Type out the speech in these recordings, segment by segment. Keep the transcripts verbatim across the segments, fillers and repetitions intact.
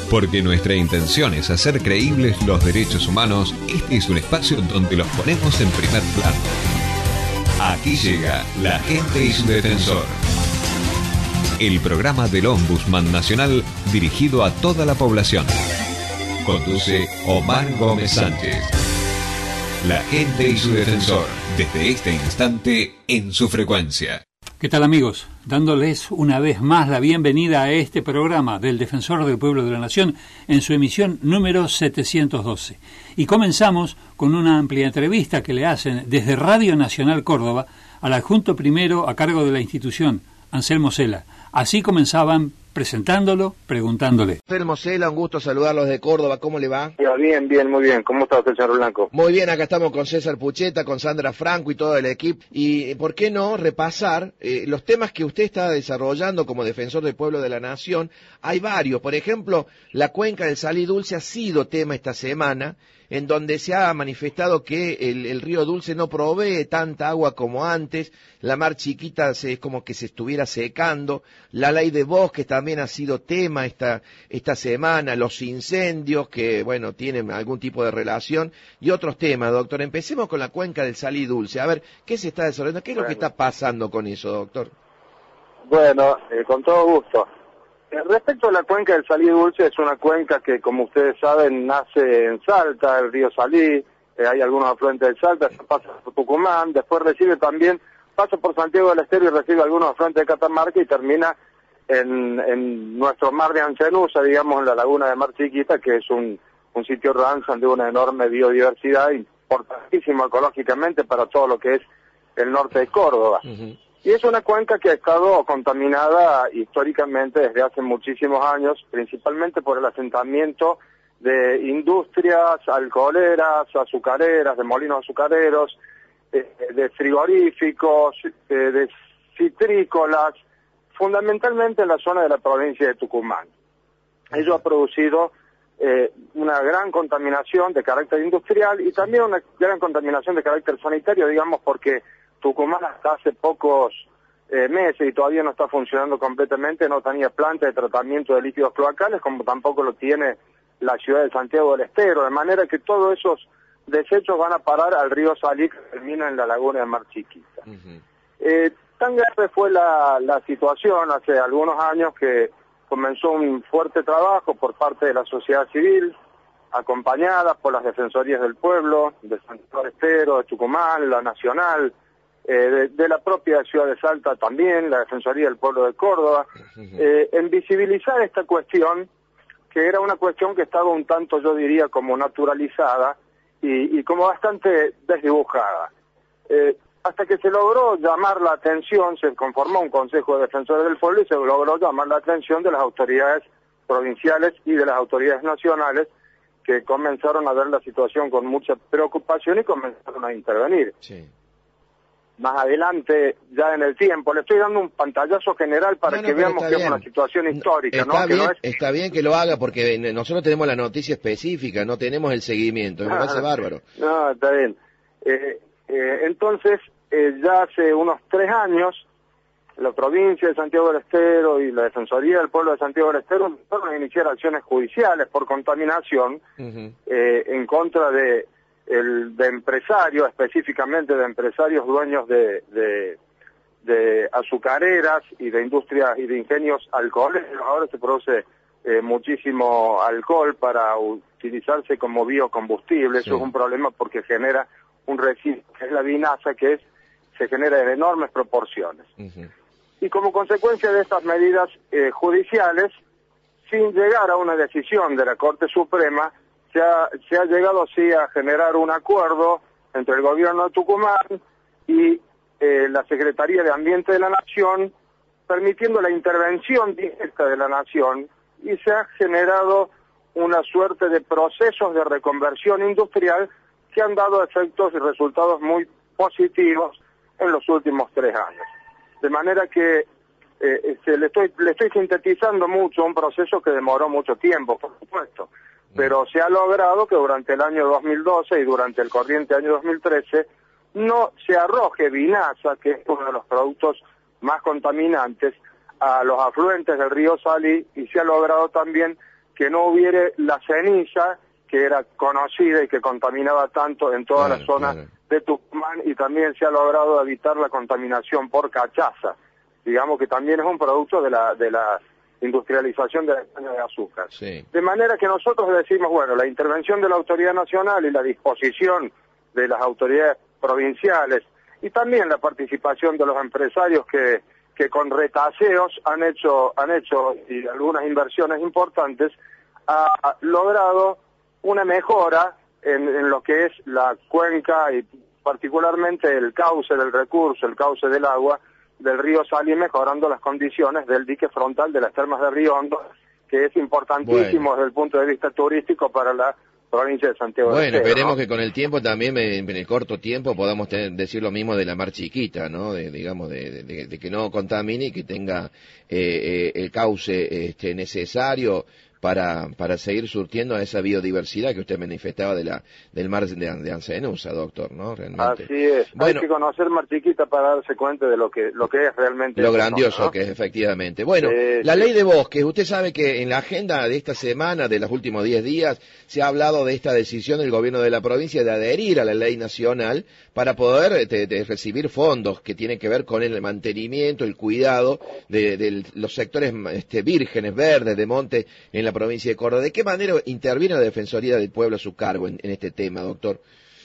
Porque nuestra intención es hacer creíbles los derechos humanos, este es un espacio donde los ponemos en primer plano. Aquí llega La Gente y su Defensor. El programa del Ombudsman Nacional dirigido a toda la población. Conduce Omar Gómez Sánchez. La Gente y su Defensor, desde este instante en su frecuencia. ¿Qué tal, amigos? Dándoles una vez más la bienvenida a este programa del Defensor del Pueblo de la Nación en su emisión número setecientos doce. Y comenzamos con una amplia entrevista que le hacen desde Radio Nacional Córdoba al adjunto primero a cargo de la institución, Anselmo Cela. Así comenzaban presentándolo, preguntándole. Anselmo Cela, un gusto saludarlos de Córdoba, ¿cómo le va? Bien, bien, muy bien. ¿Cómo está usted, señor Blanco? Muy bien, acá estamos con César Pucheta, con Sandra Franco y todo el equipo. Y ¿por qué no repasar eh, los temas que usted está desarrollando como defensor del pueblo de la nación? Hay varios, por ejemplo, la cuenca del Salí Dulce ha sido tema esta semana, en donde se ha manifestado que el, el río Dulce no provee tanta agua como antes, la mar Chiquita se, es como que se estuviera secando, la ley de bosques también ha sido tema esta, esta semana, los incendios que, bueno, tienen algún tipo de relación, y otros temas, doctor. Empecemos con la cuenca del Salí Dulce, a ver, ¿qué se está desarrollando? ¿Qué es bueno. lo que está pasando con eso, doctor? Bueno, eh, con todo gusto. Respecto a la cuenca del Salí Dulce, es una cuenca que, como ustedes saben, nace en Salta, el río Salí, eh, hay algunos afluentes del Salta, pasa por Tucumán, después recibe también, pasa por Santiago del Estero y recibe algunos afluentes de Catamarca y termina en, en nuestro mar de Anchenusa, digamos, en la laguna de Mar Chiquita, que es un, un sitio ranzan de una enorme biodiversidad, importantísimo ecológicamente para todo lo que es el norte de Córdoba. Uh-huh. Y es una cuenca que ha estado contaminada históricamente desde hace muchísimos años, principalmente por el asentamiento de industrias alcoholeras, azucareras, de molinos azucareros, eh, de frigoríficos, eh, de citrícolas, fundamentalmente en la zona de la provincia de Tucumán. Ello ha producido eh, una gran contaminación de carácter industrial y también una gran contaminación de carácter sanitario, digamos, porque Tucumán hasta hace pocos eh, meses y todavía no está funcionando completamente, no tenía planta de tratamiento de líquidos cloacales, como tampoco lo tiene la ciudad de Santiago del Estero, de manera que todos esos desechos van a parar al río Salí, que termina en la laguna de Mar Chiquita. Uh-huh. Eh, tan grave fue la, la situación hace algunos años que comenzó un fuerte trabajo por parte de la sociedad civil, acompañada por las defensorías del pueblo, de Santiago del Estero, de Tucumán, la Nacional, Eh, de, de la propia ciudad de Salta también, la Defensoría del Pueblo de Córdoba, eh, en visibilizar esta cuestión, que era una cuestión que estaba un tanto, yo diría, como naturalizada y, y como bastante desdibujada. Eh, hasta que se logró llamar la atención, se conformó un Consejo de Defensores del Pueblo y se logró llamar la atención de las autoridades provinciales y de las autoridades nacionales, que comenzaron a ver la situación con mucha preocupación y comenzaron a intervenir. Sí. Más adelante, ya en el tiempo, le estoy dando un pantallazo general para no, no, que veamos que es una situación histórica, está ¿no? Bien, que no es... Está bien que lo haga porque nosotros tenemos la noticia específica, no tenemos el seguimiento, me ah, parece bárbaro. No, está bien. Eh, eh, entonces, eh, ya hace unos tres años, la provincia de Santiago del Estero y la Defensoría del Pueblo de Santiago del Estero empezaron a iniciar acciones judiciales por contaminación uh-huh. eh, en contra de... el de empresarios, específicamente de empresarios dueños de, de, de azucareras y de industrias y de ingenios alcoholeros. Ahora se produce eh, muchísimo alcohol para utilizarse como biocombustible. Sí. Eso es un problema porque genera un residuo, que es la vinaza, que es se genera en enormes proporciones. Uh-huh. Y como consecuencia de estas medidas eh, judiciales, sin llegar a una decisión de la Corte Suprema, Se ha, se ha llegado así a generar un acuerdo entre el gobierno de Tucumán y eh, la Secretaría de Ambiente de la Nación, permitiendo la intervención directa de la Nación, y se ha generado una suerte de procesos de reconversión industrial que han dado efectos y resultados muy positivos en los últimos tres años. De manera que eh, este, le estoy, le estoy sintetizando mucho un proceso que demoró mucho tiempo, por supuesto. Pero se ha logrado que durante el año dos mil doce y durante el corriente año dos mil trece no se arroje vinaza, que es uno de los productos más contaminantes, a los afluentes del río Salí, y se ha logrado también que no hubiera la ceniza que era conocida y que contaminaba tanto en toda claro, la zona claro. de Tucumán, y también se ha logrado evitar la contaminación por cachaza, digamos que también es un producto de la de la industrialización de la caña de azúcar. Sí. De manera que nosotros decimos, bueno, la intervención de la autoridad nacional y la disposición de las autoridades provinciales y también la participación de los empresarios que, que con retaseos han hecho, han hecho y algunas inversiones importantes, ha logrado una mejora en, en lo que es la cuenca y particularmente el cauce del recurso, el cauce del agua del río Salí, mejorando las condiciones del dique frontal de las termas de Río Hondo, que es importantísimo bueno. desde el punto de vista turístico para la provincia de Santiago bueno, del Estero. Bueno, esperemos ¿no? que con el tiempo también, en el corto tiempo, podamos tener, decir lo mismo de la Mar Chiquita, ¿no? De, digamos, de, de, de que no contamine y que tenga eh, eh, el cauce este, necesario para para seguir surtiendo a esa biodiversidad que usted manifestaba de la del mar de, de Ancenusa, doctor, ¿no? Realmente. Así es. Bueno, hay que conocer Mar Chiquita para darse cuenta de lo que lo que es realmente lo grandioso, ¿no? Que es, efectivamente. Bueno, eh, la sí. ley de bosques, usted sabe que en la agenda de esta semana, de los últimos diez días, se ha hablado de esta decisión del gobierno de la provincia de adherir a la ley nacional para poder de, de recibir fondos que tienen que ver con el mantenimiento, el cuidado de, de los sectores este, vírgenes, verdes, de monte en la provincia de Córdoba. ¿De qué manera interviene la Defensoría del Pueblo a su cargo en, en este tema, doctor?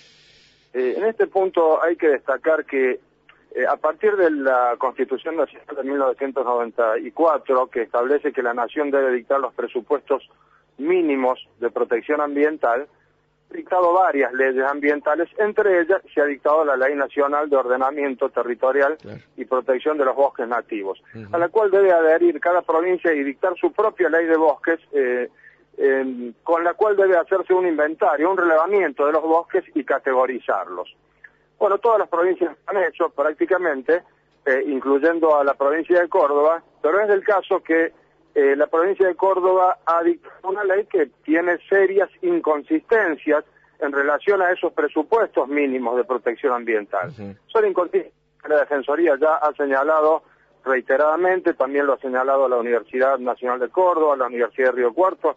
Eh, en este punto hay que destacar que eh, a partir de la Constitución Nacional de mil novecientos noventa y cuatro, que establece que la Nación debe dictar los presupuestos mínimos de protección ambiental, ha dictado varias leyes ambientales, entre ellas se ha dictado la Ley Nacional de Ordenamiento Territorial claro. y Protección de los Bosques Nativos, uh-huh. a la cual debe adherir cada provincia y dictar su propia ley de bosques, eh, eh, con la cual debe hacerse un inventario, un relevamiento de los bosques y categorizarlos. Bueno, todas las provincias han hecho prácticamente, eh, incluyendo a la provincia de Córdoba, pero es del caso que Eh, la provincia de Córdoba ha dictado una ley que tiene serias inconsistencias en relación a esos presupuestos mínimos de protección ambiental. Uh-huh. Son inconsistencias que la Defensoría ya ha señalado reiteradamente, también lo ha señalado la Universidad Nacional de Córdoba, la Universidad de Río Cuarto,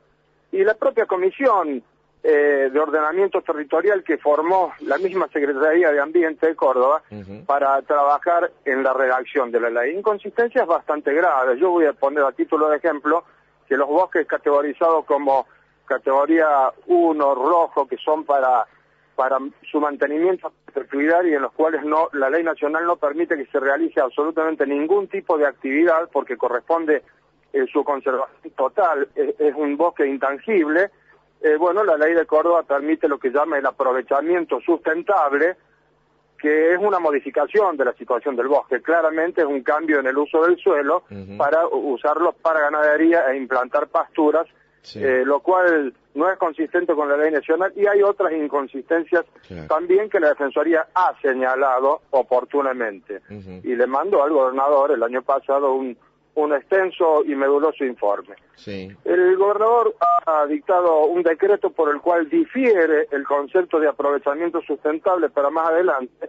y la propia Comisión eh, de Ordenamiento Territorial que formó la misma Secretaría de Ambiente de Córdoba uh-huh. para trabajar en la redacción de la ley. Inconsistencias bastante graves. Yo voy a poner a título de ejemplo que los bosques categorizados como categoría uno, rojo, que son para para su mantenimiento a perpetuidad y en los cuales no la ley nacional no permite que se realice absolutamente ningún tipo de actividad porque corresponde eh, su conservación total, es, es un bosque intangible. Eh, bueno, la ley de Córdoba permite lo que llama el aprovechamiento sustentable, que es una modificación de la situación del bosque. Claramente es un cambio en el uso del suelo uh-huh. para usarlo para ganadería e implantar pasturas, sí. eh, lo cual no es consistente con la ley nacional, y hay otras inconsistencias claro. también que la Defensoría ha señalado oportunamente. Uh-huh. Y le mandó al gobernador el año pasado un un extenso y meduloso informe. Sí. El gobernador ha dictado un decreto por el cual difiere el concepto de aprovechamiento sustentable para más adelante,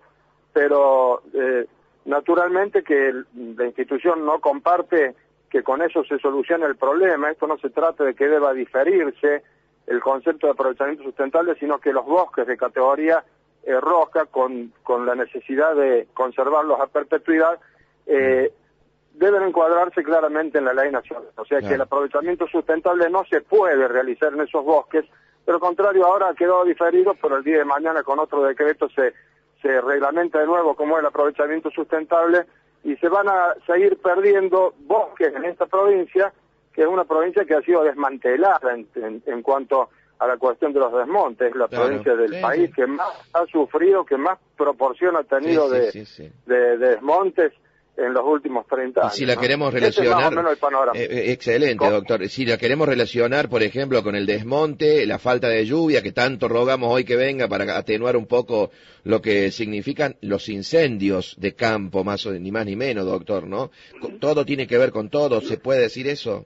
pero eh, naturalmente que el, la institución no comparte que con eso se solucione el problema. Esto no se trata de que deba diferirse el concepto de aprovechamiento sustentable, sino que los bosques de categoría eh, roja, con, con la necesidad de conservarlos a perpetuidad, eh, mm. deben encuadrarse claramente en la ley nacional. O sea claro. que el aprovechamiento sustentable no se puede realizar en esos bosques, pero al contrario, ahora ha quedado diferido, pero el día de mañana con otro decreto se, se reglamenta de nuevo cómo es el aprovechamiento sustentable y se van a seguir perdiendo bosques en esta provincia, que es una provincia que ha sido desmantelada en, en, en cuanto a la cuestión de los desmontes, la claro. provincia del sí, país sí. que más ha sufrido, que más proporción ha tenido sí, de, sí, sí, sí. De, de desmontes en los últimos treinta años. Y si la ¿no? queremos relacionar... Eh, eh, excelente, ¿Cómo? doctor. Si la queremos relacionar, por ejemplo, con el desmonte, la falta de lluvia, que tanto rogamos hoy que venga para atenuar un poco lo que significan los incendios de campo, más o, ni más ni menos, doctor, ¿no? Todo tiene que ver con todo, ¿se puede decir eso?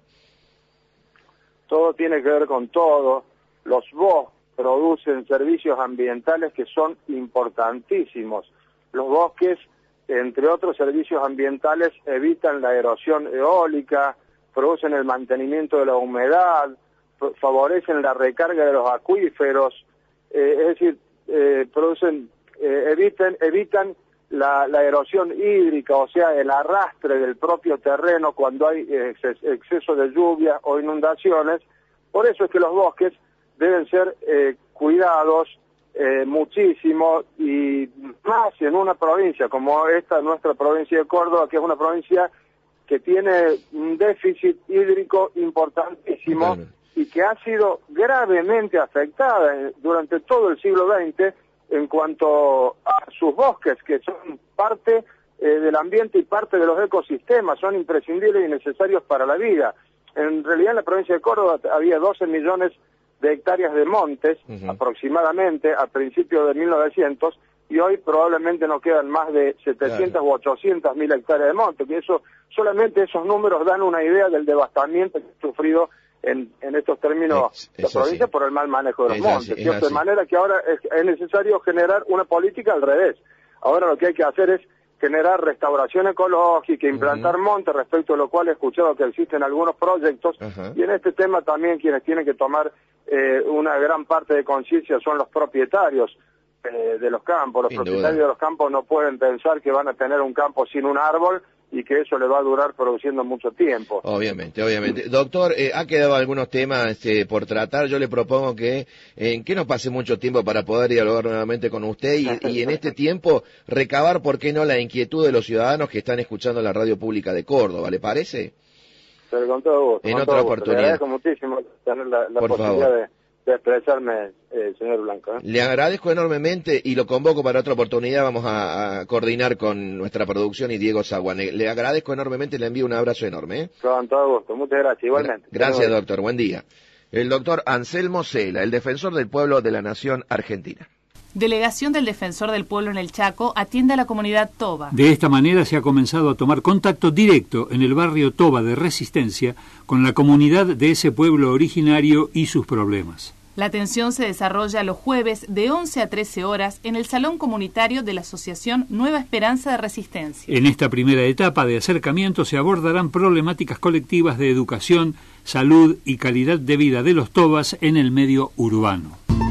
Todo tiene que ver con todo. Los bosques producen servicios ambientales que son importantísimos. Los bosques, entre otros servicios ambientales, evitan la erosión eólica, producen el mantenimiento de la humedad, favorecen la recarga de los acuíferos, eh, es decir, eh, producen, eh, eviten, evitan la, la erosión hídrica, o sea, el arrastre del propio terreno cuando hay exces, exceso de lluvia o inundaciones. Por eso es que los bosques deben ser eh, cuidados eh, muchísimo, y más en una provincia como esta, nuestra provincia de Córdoba, que es una provincia que tiene un déficit hídrico importantísimo, bueno, y que ha sido gravemente afectada durante todo el siglo veinte en cuanto a sus bosques, que son parte eh, del ambiente y parte de los ecosistemas, son imprescindibles y necesarios para la vida. En realidad en la provincia de Córdoba había doce millones de hectáreas de montes, uh-huh, aproximadamente a principios de mil novecientos, y hoy probablemente no quedan más de setecientas claro. u ochocientas mil hectáreas de monte, que eso, solamente esos números dan una idea del devastamiento que ha sufrido en, en estos términos es, la provincia sí. por el mal manejo de los es montes. Así, de manera que ahora es, es necesario generar una política al revés. Ahora lo que hay que hacer es generar restauración ecológica, implantar uh-huh. montes, respecto a lo cual he escuchado que existen algunos proyectos, uh-huh. y en este tema también quienes tienen que tomar eh, una gran parte de conciencia son los propietarios eh, de los campos. Los Sin propietarios duda. de los campos no pueden pensar que van a tener un campo sin un árbol y que eso le va a durar produciendo mucho tiempo. Obviamente, obviamente. Doctor, eh, ha quedado algunos temas eh, por tratar. Yo le propongo que, eh, que no pase mucho tiempo para poder dialogar nuevamente con usted y, y en este tiempo recabar, ¿por qué no?, la inquietud de los ciudadanos que están escuchando la radio pública de Córdoba. ¿Le parece? Pero con todo gusto. En con otra todo oportunidad. Le agradezco muchísimo tener la, la por posibilidad favor. de... de expresarme, eh, señor Blanco. ¿eh? Le agradezco enormemente y lo convoco para otra oportunidad. Vamos a, a coordinar con nuestra producción y Diego Zaguane. Le agradezco enormemente y le envío un abrazo enorme. ¿eh? Con todo gusto. Muchas gracias. Igualmente. Gracias, doctor. Buen día. El doctor Anselmo Cela, el defensor del pueblo de la Nación Argentina. Delegación del Defensor del Pueblo en el Chaco atiende a la comunidad Toba. De esta manera se ha comenzado a tomar contacto directo en el barrio Toba de Resistencia con la comunidad de ese pueblo originario y sus problemas. La atención se desarrolla los jueves de once a trece horas en el Salón Comunitario de la Asociación Nueva Esperanza de Resistencia. En esta primera etapa de acercamiento se abordarán problemáticas colectivas de educación, salud y calidad de vida de los tobas en el medio urbano.